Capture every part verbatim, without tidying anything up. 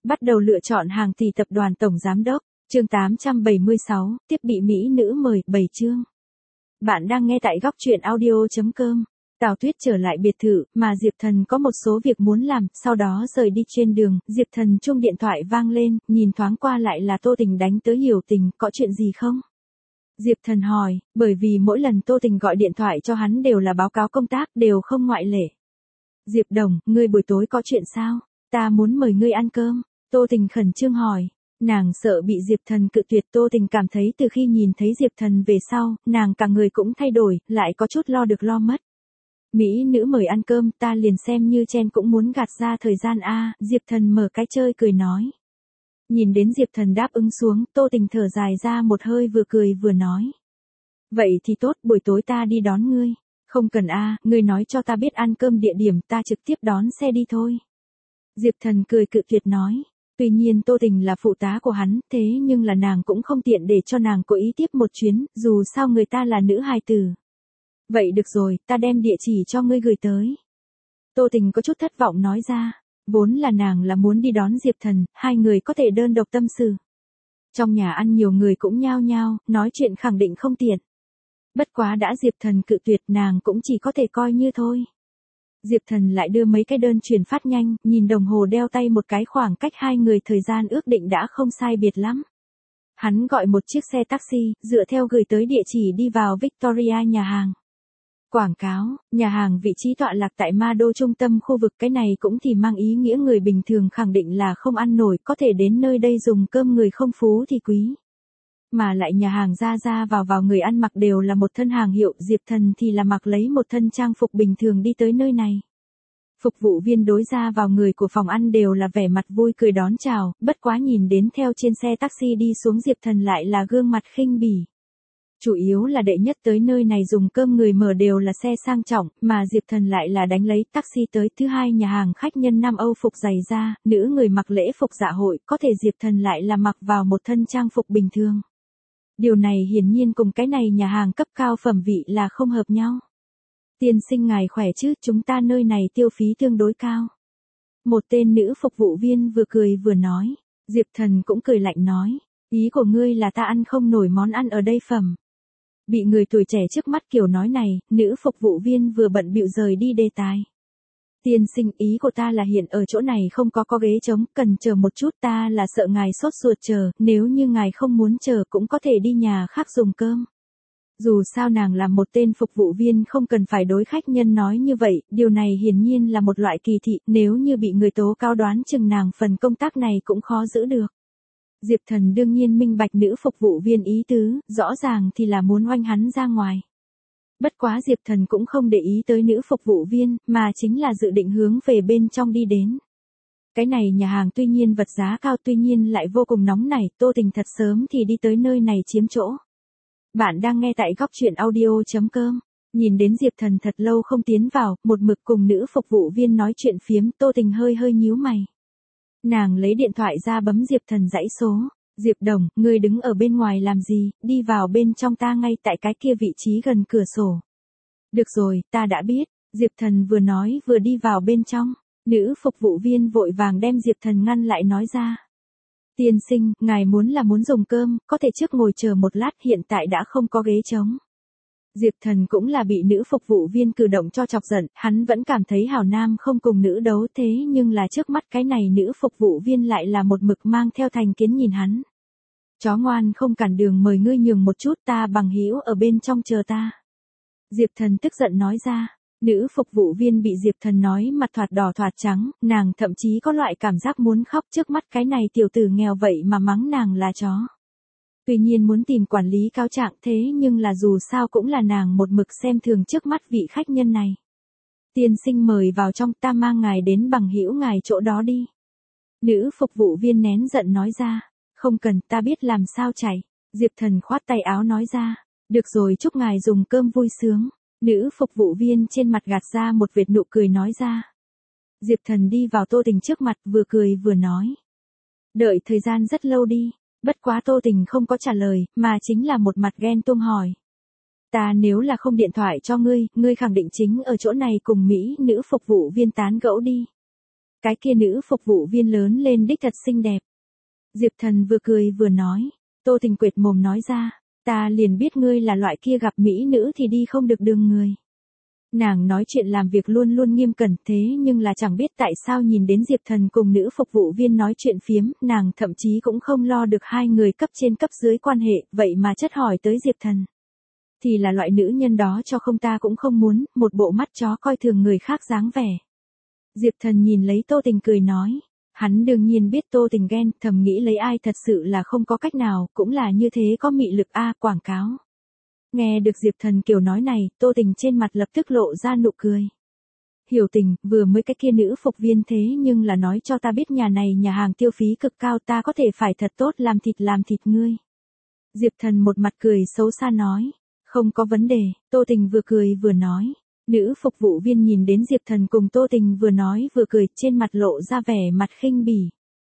Bắt đầu lựa chọn hàng tỷ tập đoàn tổng giám đốc. Chương tám trăm bảy mươi sáu, tiếp bị mỹ nữ mời, bảy chương. Bạn đang nghe tại góc truyện audio chấm com. Tào Tuyết trở lại biệt thự, mà Diệp Thần có một số việc muốn làm, sau đó rời đi trên đường, Diệp Thần chuông điện thoại vang lên, nhìn thoáng qua lại là Tô Tình đánh tới. Hiểu Tình, có chuyện gì không? Diệp Thần hỏi, bởi vì mỗi lần Tô Tình gọi điện thoại cho hắn đều là báo cáo công tác, đều không ngoại lệ. Diệp Đồng, ngươi buổi tối có chuyện sao? Ta muốn mời ngươi ăn cơm. Tô Tình khẩn trương hỏi. Nàng sợ bị Diệp Thần cự tuyệt. Tô Tình cảm thấy từ khi nhìn thấy Diệp Thần về sau, nàng cả người cũng thay đổi, lại có chút lo được lo mất. Mỹ nữ mời ăn cơm, ta liền xem như chen cũng muốn gạt ra thời gian a. Diệp Thần mở cái chơi cười nói. Nhìn đến Diệp Thần đáp ứng xuống, Tô Tình thở dài ra một hơi, vừa cười vừa nói. Vậy thì tốt, buổi tối ta đi đón ngươi. Không cần a, ngươi nói cho ta biết ăn cơm địa điểm, ta trực tiếp đón xe đi thôi. Diệp Thần cười cự tuyệt nói. Tuy nhiên Tô Tình là phụ tá của hắn, thế nhưng là nàng cũng không tiện để cho nàng cố ý tiếp một chuyến, dù sao người ta là nữ hài tử. Vậy được rồi, ta đem địa chỉ cho ngươi gửi tới. Tô Tình có chút thất vọng nói ra. Vốn là nàng là muốn đi đón Diệp Thần, hai người có thể đơn độc tâm sự. Trong nhà ăn nhiều người cũng nhao nhao, nói chuyện khẳng định không tiện. Bất quá đã Diệp Thần cự tuyệt, nàng cũng chỉ có thể coi như thôi. Diệp Thần lại đưa mấy cái đơn chuyển phát nhanh, nhìn đồng hồ đeo tay một cái, khoảng cách hai người thời gian ước định đã không sai biệt lắm. Hắn gọi một chiếc xe taxi, dựa theo gửi tới địa chỉ đi vào Victoria nhà hàng. Quảng cáo, nhà hàng vị trí tọa lạc tại Ma Đô trung tâm khu vực, cái này cũng thì mang ý nghĩa người bình thường khẳng định là không ăn nổi, có thể đến nơi đây dùng cơm người không phú thì quý. Mà lại nhà hàng ra ra vào vào người ăn mặc đều là một thân hàng hiệu, Diệp Thần thì là mặc lấy một thân trang phục bình thường đi tới nơi này. Phục vụ viên đối ra vào người của phòng ăn đều là vẻ mặt vui cười đón chào, bất quá nhìn đến theo trên xe taxi đi xuống Diệp Thần lại là gương mặt khinh bỉ. Chủ yếu là đệ nhất tới nơi này dùng cơm người mở đều là xe sang trọng, mà Diệp Thần lại là đánh lấy taxi tới. Thứ hai, nhà hàng khách nhân Nam Âu phục dày da, nữ người mặc lễ phục dạ hội, có thể Diệp Thần lại là mặc vào một thân trang phục bình thường. Điều này hiển nhiên cùng cái này nhà hàng cấp cao phẩm vị là không hợp nhau. Tiên sinh ngài khỏe chứ, chúng ta nơi này tiêu phí tương đối cao. Một tên nữ phục vụ viên vừa cười vừa nói. Diệp Thần cũng cười lạnh nói. Ý của ngươi là ta ăn không nổi món ăn ở đây phẩm. Bị người tuổi trẻ trước mắt kiểu nói này, nữ phục vụ viên vừa bận bịu rời đi đề tài. Tiên sinh, ý của ta là hiện ở chỗ này không có có ghế trống, cần chờ một chút, ta là sợ ngài sốt ruột chờ, nếu như ngài không muốn chờ cũng có thể đi nhà khác dùng cơm. Dù sao nàng là một tên phục vụ viên, không cần phải đối khách nhân nói như vậy, điều này hiển nhiên là một loại kỳ thị, nếu như bị người tố cáo đoán chừng nàng phần công tác này cũng khó giữ được. Diệp Thần đương nhiên minh bạch nữ phục vụ viên ý tứ, rõ ràng thì là muốn oanh hắn ra ngoài. Bất quá Diệp Thần cũng không để ý tới nữ phục vụ viên, mà chính là dự định hướng về bên trong đi đến. Cái này nhà hàng tuy nhiên vật giá cao, tuy nhiên lại vô cùng nóng nảy, Tô Tình thật sớm thì đi tới nơi này chiếm chỗ. Bạn đang nghe tại góc truyện audio chấm com. Nhìn đến Diệp Thần thật lâu không tiến vào, một mực cùng nữ phục vụ viên nói chuyện phiếm, Tô Tình hơi hơi nhíu mày. Nàng lấy điện thoại ra bấm Diệp Thần dãy số. Diệp Đồng, ngươi đứng ở bên ngoài làm gì, đi vào bên trong, ta ngay tại cái kia vị trí gần cửa sổ. Được rồi, ta đã biết. Diệp Thần vừa nói vừa đi vào bên trong. Nữ phục vụ viên vội vàng đem Diệp Thần ngăn lại nói ra. Tiên sinh, ngài muốn là muốn dùng cơm, có thể trước ngồi chờ một lát, hiện tại đã không có ghế trống. Diệp Thần cũng là bị nữ phục vụ viên cử động cho chọc giận, hắn vẫn cảm thấy hảo nam không cùng nữ đấu, thế nhưng là trước mắt cái này nữ phục vụ viên lại là một mực mang theo thành kiến nhìn hắn. Chó ngoan không cản đường, mời ngươi nhường một chút, ta bằng hữu ở bên trong chờ ta. Diệp Thần tức giận nói ra. Nữ phục vụ viên bị Diệp Thần nói mặt thoạt đỏ thoạt trắng, nàng thậm chí có loại cảm giác muốn khóc, trước mắt cái này tiểu tử nghèo vậy mà mắng nàng là chó. Tuy nhiên muốn tìm quản lý cáo trạng, thế nhưng là dù sao cũng là nàng một mực xem thường trước mắt vị khách nhân này. Tiên sinh mời vào trong, ta mang ngài đến bằng hữu ngài chỗ đó đi. Nữ phục vụ viên nén giận nói ra. Không cần, ta biết làm sao chạy. Diệp Thần khoát tay áo nói ra. Được rồi, chúc ngài dùng cơm vui sướng. Nữ phục vụ viên trên mặt gạt ra một vệt nụ cười nói ra. Diệp Thần đi vào Tô Tình trước mặt, vừa cười vừa nói. Đợi thời gian rất lâu đi. Bất quá Tô Tình không có trả lời, mà chính là một mặt ghen tuông hỏi. Ta nếu là không điện thoại cho ngươi, ngươi khẳng định chính ở chỗ này cùng Mỹ nữ phục vụ viên tán gẫu đi. Cái kia nữ phục vụ viên lớn lên đích thật xinh đẹp. Diệp Thần vừa cười vừa nói. Tô Tình quệt mồm nói ra, ta liền biết ngươi là loại kia gặp mỹ nữ thì đi không được đường người. Nàng nói chuyện làm việc luôn luôn nghiêm cẩn, thế nhưng là chẳng biết tại sao nhìn đến Diệp Thần cùng nữ phục vụ viên nói chuyện phiếm, nàng thậm chí cũng không lo được hai người cấp trên cấp dưới quan hệ, vậy mà chất hỏi tới Diệp Thần. Thì là loại nữ nhân đó cho không ta cũng không muốn, một bộ mắt chó coi thường người khác dáng vẻ. Diệp Thần nhìn lấy Tô Tình cười nói. Hắn đương nhiên biết Tô Tình ghen, thầm nghĩ lấy ai thật sự là không có cách nào, cũng là như thế có mị lực a, quảng cáo. Nghe được Diệp Thần kiểu nói này, Tô Tình trên mặt lập tức lộ ra nụ cười. Hiểu Tình, vừa mới cái kia nữ phục viên thế nhưng là nói cho ta biết nhà này nhà hàng tiêu phí cực cao, ta có thể phải thật tốt làm thịt làm thịt ngươi. Diệp Thần một mặt cười xấu xa nói. Không có vấn đề, Tô Tình vừa cười vừa nói. Nữ phục vụ viên nhìn đến Diệp Thần cùng Tô Tình vừa nói vừa cười, trên mặt lộ ra vẻ mặt khinh bỉ.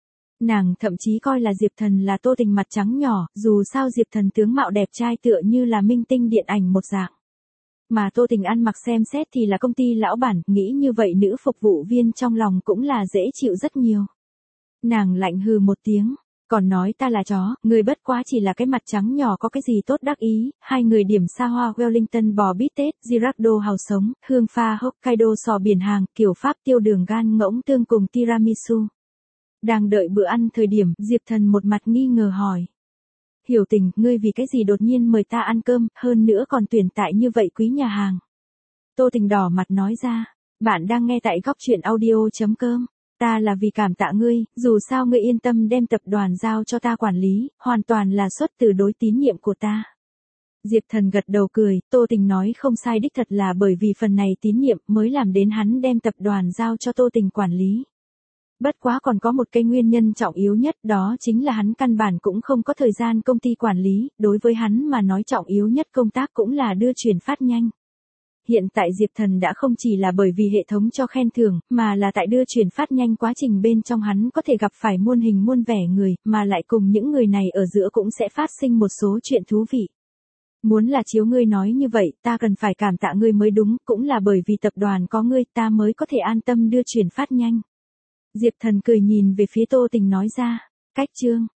Nàng thậm chí coi là Diệp Thần là Tô Tình mặt trắng nhỏ, dù sao Diệp Thần tướng mạo đẹp trai tựa như là minh tinh điện ảnh một dạng. Mà Tô Tình ăn mặc xem xét thì là công ty lão bản, nghĩ như vậy nữ phục vụ viên trong lòng cũng là dễ chịu rất nhiều. Nàng lạnh hừ một tiếng. Còn nói ta là chó, người bất quá chỉ là cái mặt trắng nhỏ có cái gì tốt đắc ý, hai người điểm xa hoa Wellington bò bít tết, Girardeau hào sống, hương pha Hokkaido sò biển hàng, kiểu Pháp tiêu đường gan ngỗng tương cùng tiramisu. Đang đợi bữa ăn thời điểm, Diệp Thần một mặt nghi ngờ hỏi. Hiểu Tình, ngươi vì cái gì đột nhiên mời ta ăn cơm, hơn nữa còn tuyển tại như vậy quý nhà hàng. Tô Tình đỏ mặt nói ra, bạn đang nghe tại góc truyện audio chấm com. Ta là vì cảm tạ ngươi, dù sao ngươi yên tâm đem tập đoàn giao cho ta quản lý, hoàn toàn là xuất từ đối tín nhiệm của ta. Diệp Thần gật đầu cười, Tô Tình nói không sai, đích thật là bởi vì phần này tín nhiệm mới làm đến hắn đem tập đoàn giao cho Tô Tình quản lý. Bất quá còn có một cái nguyên nhân trọng yếu nhất, đó chính là hắn căn bản cũng không có thời gian công ty quản lý, đối với hắn mà nói trọng yếu nhất công tác cũng là đưa chuyển phát nhanh. Hiện tại Diệp Thần đã không chỉ là bởi vì hệ thống cho khen thưởng, mà là tại đưa chuyển phát nhanh quá trình bên trong hắn có thể gặp phải muôn hình muôn vẻ người, mà lại cùng những người này ở giữa cũng sẽ phát sinh một số chuyện thú vị. Muốn là chiếu ngươi nói như vậy, ta cần phải cảm tạ ngươi mới đúng, cũng là bởi vì tập đoàn có ngươi ta mới có thể an tâm đưa chuyển phát nhanh. Diệp Thần cười nhìn về phía Tô Tình nói ra, cách chương.